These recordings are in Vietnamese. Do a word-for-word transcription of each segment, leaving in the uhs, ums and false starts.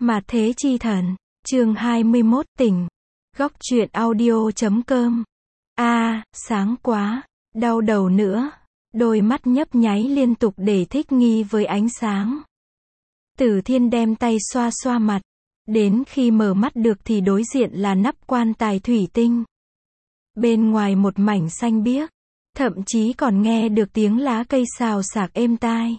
Mà thế chi thần, chương hai mươi mốt tỉnh. Góc truyện audio chấm com. A, à, sáng quá, đau đầu nữa. Đôi mắt nhấp nháy liên tục để thích nghi với ánh sáng. Tử Thiên đem tay xoa xoa mặt. Đến khi mở mắt được thì đối diện là nắp quan tài thủy tinh. Bên ngoài một mảnh xanh biếc. Thậm chí còn nghe được tiếng lá cây xào xạc êm tai.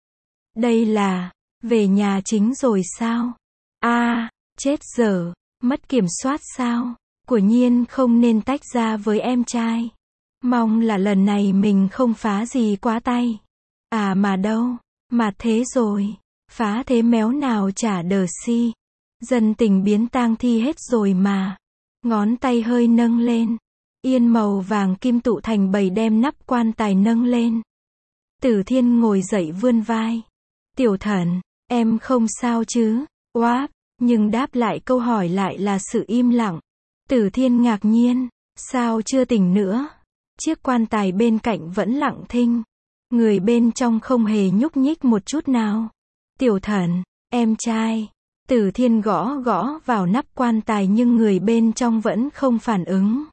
Đây là, về nhà chính rồi sao? A, à, chết dở, mất kiểm soát sao? Quả nhiên không nên tách ra với em trai. Mong là lần này mình không phá gì quá tay. À mà đâu, mà thế rồi. Phá thế méo nào chả đờ si. Dân tình biến tang thi hết rồi mà. Ngón tay hơi nâng lên. Yên màu vàng kim tụ thành bầy đem nắp quan tài nâng lên. Tử Thiên ngồi dậy vươn vai. Tiểu Thần, em không sao chứ? Oáp, nhưng đáp lại câu hỏi lại là sự im lặng. Tử Thiên ngạc nhiên, sao chưa tỉnh nữa? Chiếc quan tài bên cạnh vẫn lặng thinh. Người bên trong không hề nhúc nhích một chút nào. Tiểu Thần, em trai. Tử Thiên gõ gõ vào nắp quan tài nhưng người bên trong vẫn không phản ứng.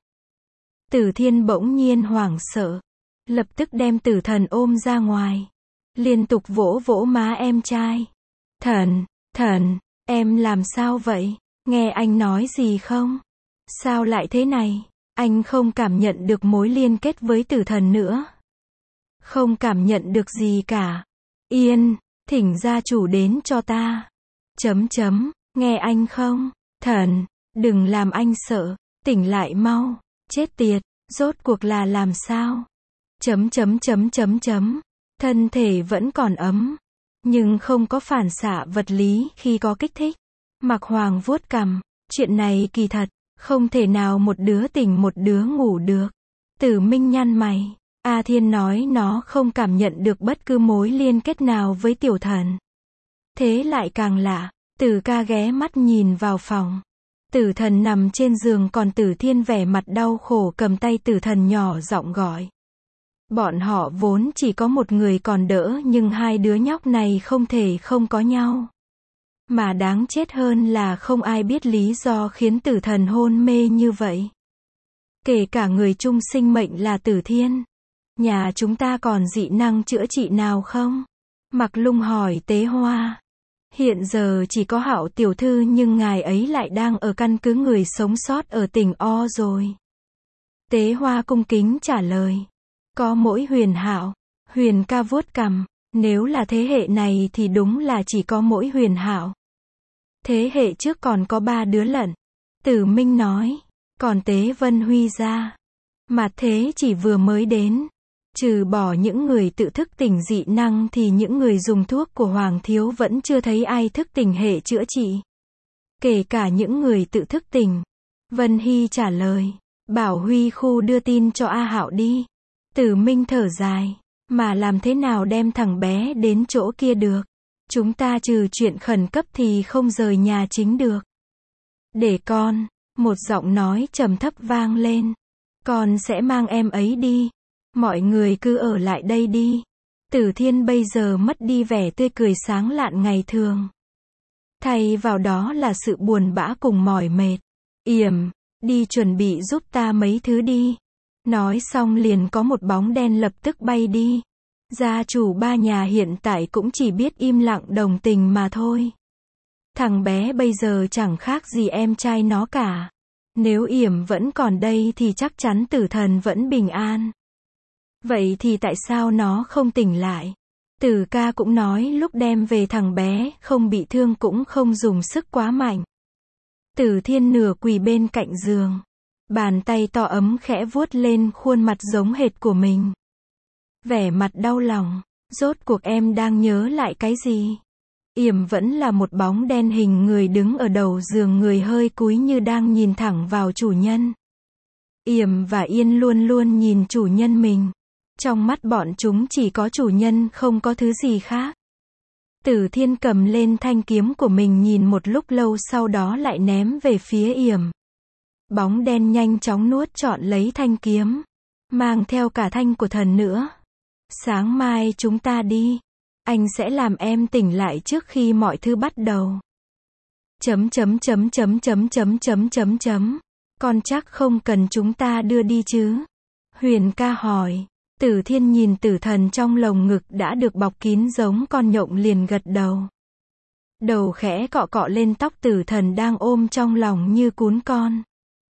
Tử Thiên bỗng nhiên hoảng sợ. Lập tức đem Tử Thần ôm ra ngoài. Liên tục vỗ vỗ má em trai. Thần, Thần, em làm sao vậy? Nghe anh nói gì không? Sao lại thế này? Anh không cảm nhận được mối liên kết với Tử Thần nữa. Không cảm nhận được gì cả. Yên, thỉnh gia chủ đến cho ta. Chấm chấm, nghe anh không? Thần, đừng làm anh sợ, tỉnh lại mau. Chết tiệt, rốt cuộc là làm sao? Chấm chấm chấm chấm chấm. Thân thể vẫn còn ấm, nhưng không có phản xạ vật lý khi có kích thích. Mạc Hoàng vuốt cằm, chuyện này kỳ thật, không thể nào một đứa tỉnh một đứa ngủ được. Tử Minh nhăn mày, A Thiên nói nó không cảm nhận được bất cứ mối liên kết nào với Tiểu Thần. Thế lại càng lạ, Tử ca ghé mắt nhìn vào phòng. Tử Thần nằm trên giường còn Tử Thiên vẻ mặt đau khổ cầm tay Tử Thần nhỏ giọng gọi. Bọn họ vốn chỉ có một người còn đỡ nhưng hai đứa nhóc này không thể không có nhau. Mà đáng chết hơn là không ai biết lý do khiến Tử Thần hôn mê như vậy. Kể cả người chung sinh mệnh là Tử Thiên. Nhà chúng ta còn dị năng chữa trị nào không? Mạc Lung hỏi Tế Hoa. Hiện giờ chỉ có Hạo tiểu thư nhưng ngài ấy lại đang ở căn cứ người sống sót ở tỉnh O rồi. Tế Hoa cung kính trả lời. Có mỗi Huyền Hạo. Huyền ca vuốt cằm, nếu là thế hệ này thì đúng là chỉ có mỗi Huyền Hạo. Thế hệ trước còn có ba đứa lận. Tử Minh nói, còn Tế Vân Huy ra. Mà thế chỉ vừa mới đến. Trừ bỏ những người tự thức tỉnh dị năng thì những người dùng thuốc của Hoàng Thiếu vẫn chưa thấy ai thức tỉnh hệ chữa trị. Kể cả những người tự thức tỉnh. Vân Hy trả lời, bảo Huy Khu đưa tin cho A Hạo đi. Tử Minh thở dài, mà làm thế nào đem thằng bé đến chỗ kia được? Chúng ta trừ chuyện khẩn cấp thì không rời nhà chính được. Để con, một giọng nói trầm thấp vang lên. Con sẽ mang em ấy đi. Mọi người cứ ở lại đây đi. Tử Thiên bây giờ mất đi vẻ tươi cười sáng lạn ngày thường. Thay vào đó là sự buồn bã cùng mỏi mệt. Yểm, đi chuẩn bị giúp ta mấy thứ đi. Nói xong liền có một bóng đen lập tức bay đi. Gia chủ ba nhà hiện tại cũng chỉ biết im lặng đồng tình mà thôi. Thằng bé bây giờ chẳng khác gì em trai nó cả. Nếu Yểm vẫn còn đây thì chắc chắn Tử Thần vẫn bình an. Vậy thì tại sao nó không tỉnh lại? Tử ca cũng nói lúc đem về thằng bé không bị thương cũng không dùng sức quá mạnh. Tử Thiên nửa quỳ bên cạnh giường. Bàn tay to ấm khẽ vuốt lên khuôn mặt giống hệt của mình. Vẻ mặt đau lòng, rốt cuộc em đang nhớ lại cái gì? Yểm vẫn là một bóng đen hình người đứng ở đầu giường, người hơi cúi như đang nhìn thẳng vào chủ nhân. Yểm và Yên luôn luôn nhìn chủ nhân mình. Trong mắt bọn chúng chỉ có chủ nhân, không có thứ gì khác. Tử Thiên cầm lên thanh kiếm của mình nhìn một lúc lâu sau đó lại ném về phía Yểm. Bóng đen nhanh chóng nuốt trọn lấy thanh kiếm. Mang theo cả thanh của thần nữa. Sáng mai chúng ta đi. Anh sẽ làm em tỉnh lại trước khi mọi thứ bắt đầu. Chấm chấm chấm chấm chấm chấm chấm chấm chấm. Con chắc không cần chúng ta đưa đi chứ? Huyền ca hỏi. Tử Thiên nhìn tử thần trong lồng ngực đã được bọc kín giống con nhộng liền gật đầu. Đầu khẽ cọ cọ lên tóc tử thần đang ôm trong lòng như cún con.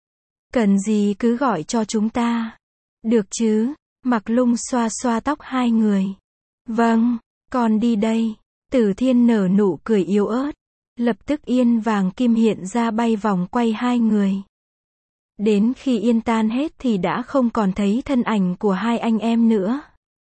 Cần gì cứ gọi cho chúng ta. Được chứ? Mặc Lung xoa xoa tóc hai người. Vâng, con đi đây. Tử Thiên nở nụ cười yếu ớt. Lập tức yên vàng kim hiện ra bay vòng quay hai người. Đến khi yên tan hết thì đã không còn thấy thân ảnh của hai anh em nữa.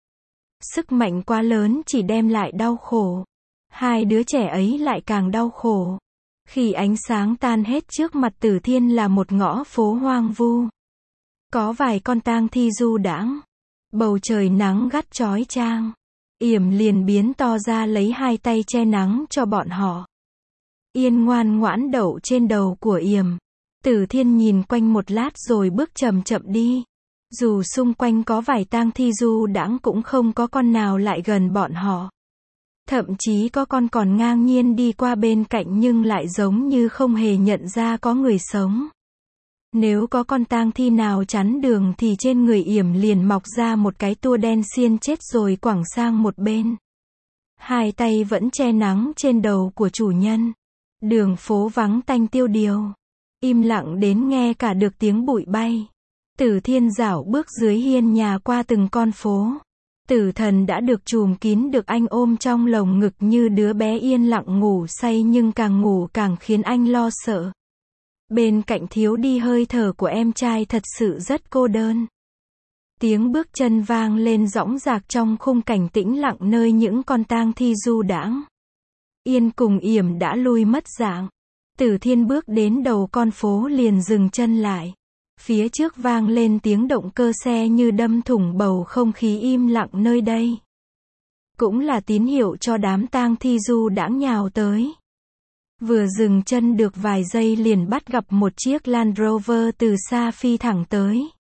Sức mạnh quá lớn chỉ đem lại đau khổ. Hai đứa trẻ ấy lại càng đau khổ. Khi ánh sáng tan hết trước mặt Tử Thiên là một ngõ phố hoang vu. Có vài con tang thi du đãng. Bầu trời nắng gắt chói chang. Yểm liền biến to ra lấy hai tay che nắng cho bọn họ. Yên ngoan ngoãn đậu trên đầu của Yểm. Tử Thiên nhìn quanh một lát rồi bước chậm chậm đi. Dù xung quanh có vài tang thi du đãng cũng không có con nào lại gần bọn họ. Thậm chí có con còn ngang nhiên đi qua bên cạnh nhưng lại giống như không hề nhận ra có người sống. Nếu có con tang thi nào chắn đường thì trên người Yểm liền mọc ra một cái tua đen xiên chết rồi quẳng sang một bên. Hai tay vẫn che nắng trên đầu của chủ nhân. Đường phố vắng tanh tiêu điều. Im lặng đến nghe cả được tiếng bụi bay. Tử Thiên dảo bước dưới hiên nhà qua từng con phố. Tử thần đã được trùm kín được anh ôm trong lồng ngực như đứa bé yên lặng ngủ say nhưng càng ngủ càng khiến anh lo sợ. Bên cạnh thiếu đi hơi thở của em trai thật sự rất cô đơn. Tiếng bước chân vang lên dõng dạc trong khung cảnh tĩnh lặng nơi những con tang thi du đãng. Yên cùng Yểm đã lui mất dạng. Tử Thiên bước đến đầu con phố liền dừng chân lại. Phía trước vang lên tiếng động cơ xe như đâm thủng bầu không khí im lặng nơi đây. Cũng là tín hiệu cho đám tang thi du đãng nhào tới. Vừa dừng chân được vài giây liền bắt gặp một chiếc Land Rover từ xa phi thẳng tới.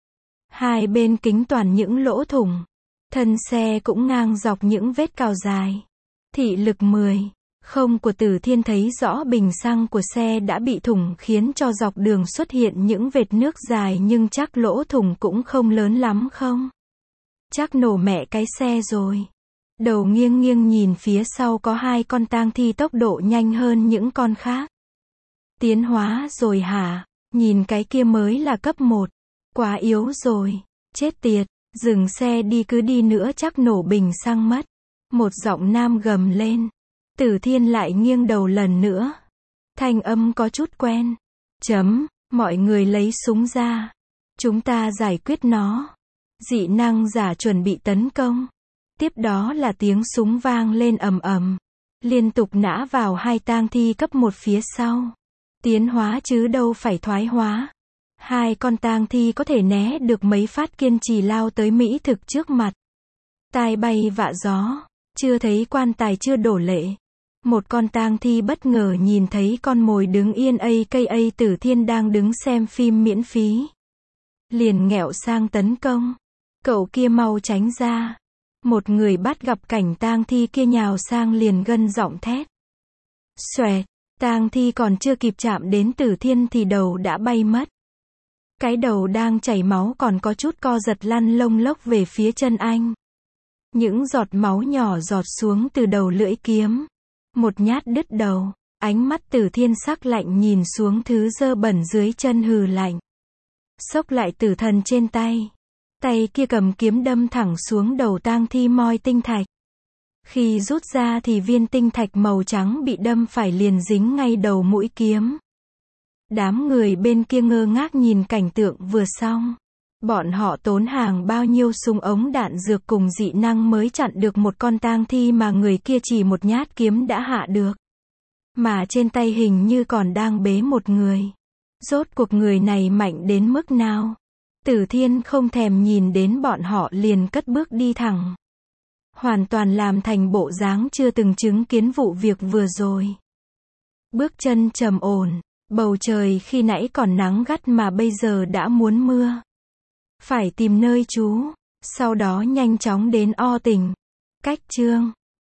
Hai bên kính toàn những lỗ thủng. Thân xe cũng ngang dọc những vết cào dài. Thị lực mười. Không của Tử Thiên thấy rõ bình xăng của xe đã bị thủng khiến cho dọc đường xuất hiện những vệt nước dài nhưng chắc lỗ thủng cũng không lớn lắm không? Chắc nổ mẹ cái xe rồi. Đầu nghiêng nghiêng nhìn phía sau có hai con tang thi tốc độ nhanh hơn những con khác. Tiến hóa rồi hả? Nhìn cái kia mới là cấp một. Quá yếu rồi. Chết tiệt. Dừng xe đi cứ đi nữa chắc nổ bình xăng mất. Một giọng nam gầm lên. Tử Thiên lại nghiêng đầu lần nữa. Thanh âm có chút quen. Chấm, mọi người lấy súng ra. Chúng ta giải quyết nó. Dị năng giả chuẩn bị tấn công. Tiếp đó là tiếng súng vang lên ầm ầm. Liên tục nã vào hai tang thi cấp một phía sau. Tiến hóa chứ đâu phải thoái hóa. Hai con tang thi có thể né được mấy phát kiên trì lao tới mỹ thực trước mặt. Tai bay vạ gió. Chưa thấy quan tài chưa đổ lệ. Một con tang thi bất ngờ nhìn thấy con mồi đứng yên a ca a Tử Thiên đang đứng xem phim miễn phí. Liền nghẹo sang tấn công. Cậu kia mau tránh ra. Một người bắt gặp cảnh tang thi kia nhào sang liền gân giọng thét. Xoẹt, tang thi còn chưa kịp chạm đến Tử Thiên thì đầu đã bay mất. Cái đầu đang chảy máu còn có chút co giật lăn lông lốc về phía chân anh. Những giọt máu nhỏ giọt xuống từ đầu lưỡi kiếm. Một nhát đứt đầu. Ánh mắt Tử Thiên sắc lạnh nhìn xuống thứ dơ bẩn dưới chân hừ lạnh. Xốc lại tử thần trên tay. Tay kia cầm kiếm đâm thẳng xuống đầu tang thi moi tinh thạch. Khi rút ra thì viên tinh thạch màu trắng bị đâm phải liền dính ngay đầu mũi kiếm. Đám người bên kia ngơ ngác nhìn cảnh tượng vừa xong. Bọn họ tốn hàng bao nhiêu súng ống đạn dược cùng dị năng mới chặn được một con tang thi mà người kia chỉ một nhát kiếm đã hạ được. Mà trên tay hình như còn đang bế một người. Rốt cuộc người này mạnh đến mức nào? Tử Thiên không thèm nhìn đến bọn họ liền cất bước đi thẳng. Hoàn toàn làm thành bộ dáng chưa từng chứng kiến vụ việc vừa rồi. Bước chân trầm ổn, bầu trời khi nãy còn nắng gắt mà bây giờ đã muốn mưa. Phải tìm nơi trú, sau đó nhanh chóng đến O tỉnh. Cách chương